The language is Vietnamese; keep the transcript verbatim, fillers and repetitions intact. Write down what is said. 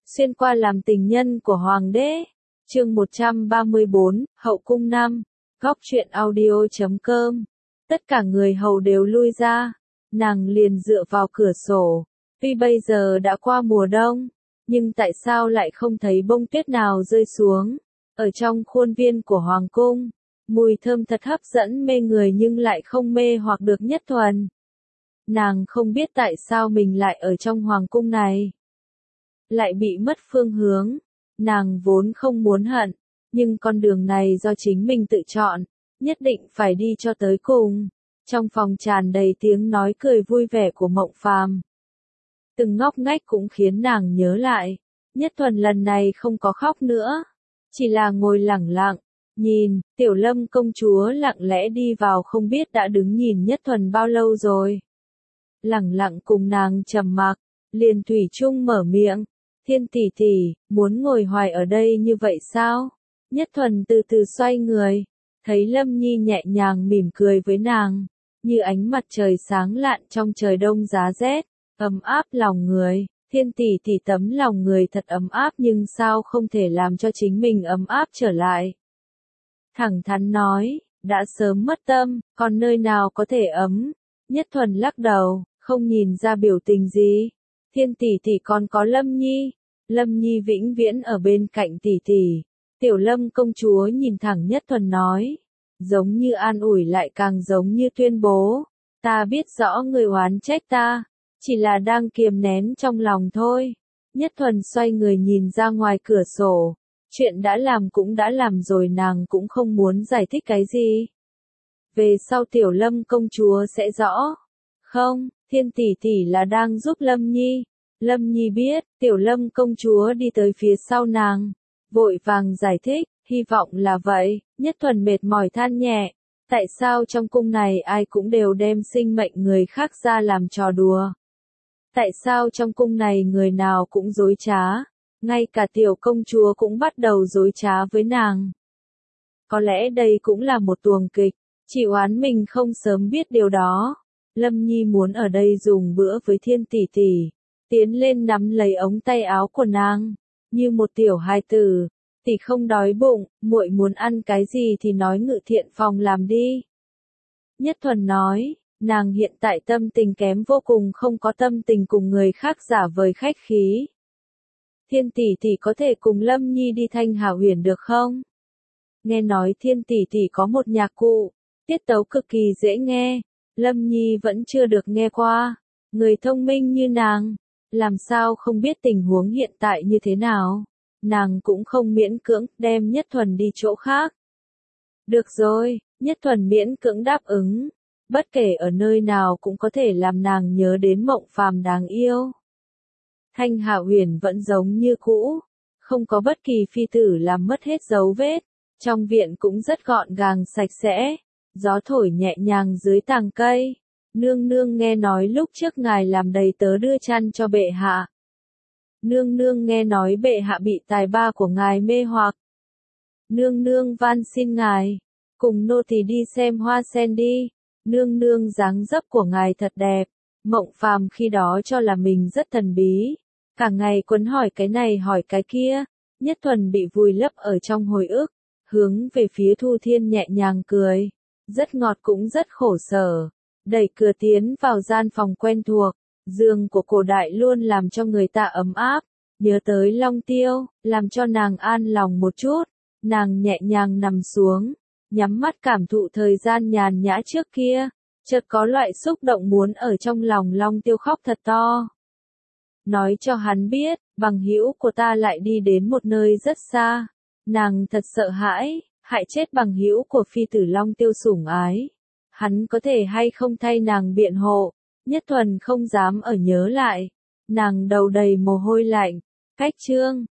xuyên qua làm tình nhân của hoàng đế. Chương một trăm ba mươi bốn, Hậu cung năm. Góc truyện audio chấm com. Tất cả người hầu đều lui ra, nàng liền dựa vào cửa sổ. Tuy bây giờ đã qua mùa đông, nhưng tại sao lại không thấy bông tuyết nào rơi xuống? Ở trong khuôn viên của hoàng cung, mùi thơm thật hấp dẫn mê người nhưng lại không mê hoặc được Nhất Thuần. Nàng không biết tại sao mình lại ở trong hoàng cung này, lại bị mất phương hướng. Nàng vốn không muốn hận, nhưng con đường này do chính mình tự chọn, nhất định phải đi cho tới cùng. Trong phòng tràn đầy tiếng nói cười vui vẻ của Mộng Phàm. Từng ngóc ngách cũng khiến nàng nhớ lại, Nhất Thuần lần này không có khóc nữa, chỉ là ngồi lẳng lặng, nhìn. Tiểu Lâm công chúa lặng lẽ đi vào, không biết đã đứng nhìn Nhất Thuần bao lâu rồi. Lẳng lặng cùng nàng trầm mặc, liền thủy chung mở miệng, Thiên tỷ tỷ, muốn ngồi hoài ở đây như vậy sao? Nhất Thuần từ từ xoay người, thấy Lâm Nhi nhẹ nhàng mỉm cười với nàng, như ánh mặt trời sáng lạn trong trời đông giá rét, ấm áp lòng người. Thiên tỷ tỷ tấm lòng người thật ấm áp, nhưng sao không thể làm cho chính mình ấm áp trở lại? Thẳng thắn nói, đã sớm mất tâm, còn nơi nào có thể ấm? Nhất Thuần lắc đầu, không nhìn ra biểu tình gì. Thiên tỷ tỷ còn có Lâm Nhi, Lâm Nhi vĩnh viễn ở bên cạnh tỷ tỷ. Tiểu Lâm công chúa nhìn thẳng Nhất Thuần nói, giống như an ủi lại càng giống như tuyên bố, ta biết rõ người oán trách ta, chỉ là đang kiềm nén trong lòng thôi. Nhất Thuần xoay người nhìn ra ngoài cửa sổ, chuyện đã làm cũng đã làm rồi, nàng cũng không muốn giải thích cái gì. Về sau Tiểu Lâm công chúa sẽ rõ. Không, Thiên tỷ tỷ là đang giúp Lâm Nhi. Lâm Nhi biết. Tiểu Lâm công chúa đi tới phía sau nàng, vội vàng giải thích, hy vọng là vậy. Nhất Thuần mệt mỏi than nhẹ, tại sao trong cung này ai cũng đều đem sinh mệnh người khác ra làm trò đùa? Tại sao trong cung này người nào cũng dối trá, ngay cả tiểu công chúa cũng bắt đầu dối trá với nàng? Có lẽ đây cũng là một tuồng kịch, chỉ oán mình không sớm biết điều đó. Lâm Nhi muốn ở đây dùng bữa với Thiên tỷ tỷ, tiến lên nắm lấy ống tay áo của nàng, như một tiểu hài tử. Tỷ không đói bụng, muội muốn ăn cái gì thì nói Ngự Thiện phòng làm đi. Nhất Thuần nói, nàng hiện tại tâm tình kém vô cùng, không có tâm tình cùng người khác giả vời khách khí. Thiên tỷ tỷ có thể cùng Lâm Nhi đi Thanh Hà Huyền được không? Nghe nói Thiên tỷ tỷ có một nhạc cụ, tiết tấu cực kỳ dễ nghe. Lâm Nhi vẫn chưa được nghe qua. Người thông minh như nàng, làm sao không biết tình huống hiện tại như thế nào? Nàng cũng không miễn cưỡng đem Nhất Thuần đi chỗ khác. Được rồi, Nhất Thuần miễn cưỡng đáp ứng. Bất kể ở nơi nào cũng có thể làm nàng nhớ đến Mộng Phàm đáng yêu. Thanh Hà Huyền vẫn giống như cũ, không có bất kỳ phi tử làm mất hết dấu vết. Trong viện cũng rất gọn gàng sạch sẽ. Gió thổi nhẹ nhàng dưới tàng cây. Nương nương nghe nói lúc trước ngài làm đầy tớ đưa chăn cho bệ hạ. Nương nương nghe nói bệ hạ bị tài ba của ngài mê hoặc. Nương nương van xin ngài, cùng nô tỳ đi xem hoa sen đi. Nương nương dáng dấp của ngài thật đẹp. Mộng Phàm khi đó cho là mình rất thần bí, cả ngày quấn hỏi cái này hỏi cái kia. Nhất Thuần bị vùi lấp ở trong hồi ức, hướng về phía Thu Thiên nhẹ nhàng cười. Rất ngọt cũng rất khổ sở. Đẩy cửa tiến vào gian phòng quen thuộc. Giường của cổ đại luôn làm cho người ta ấm áp. Nhớ tới Long Tiêu, làm cho nàng an lòng một chút. Nàng nhẹ nhàng nằm xuống, nhắm mắt cảm thụ thời gian nhàn nhã trước kia. Chợt có loại xúc động muốn ở trong lòng Long Tiêu khóc thật to. Nói cho hắn biết, bằng hữu của ta lại đi đến một nơi rất xa. Nàng thật sợ hãi. Hại chết bằng hữu của phi tử Long Tiêu sủng ái. Hắn có thể hay không thay nàng biện hộ? Nhất Thuần không dám ở nhớ lại. Nàng đầu đầy mồ hôi lạnh. Cách chương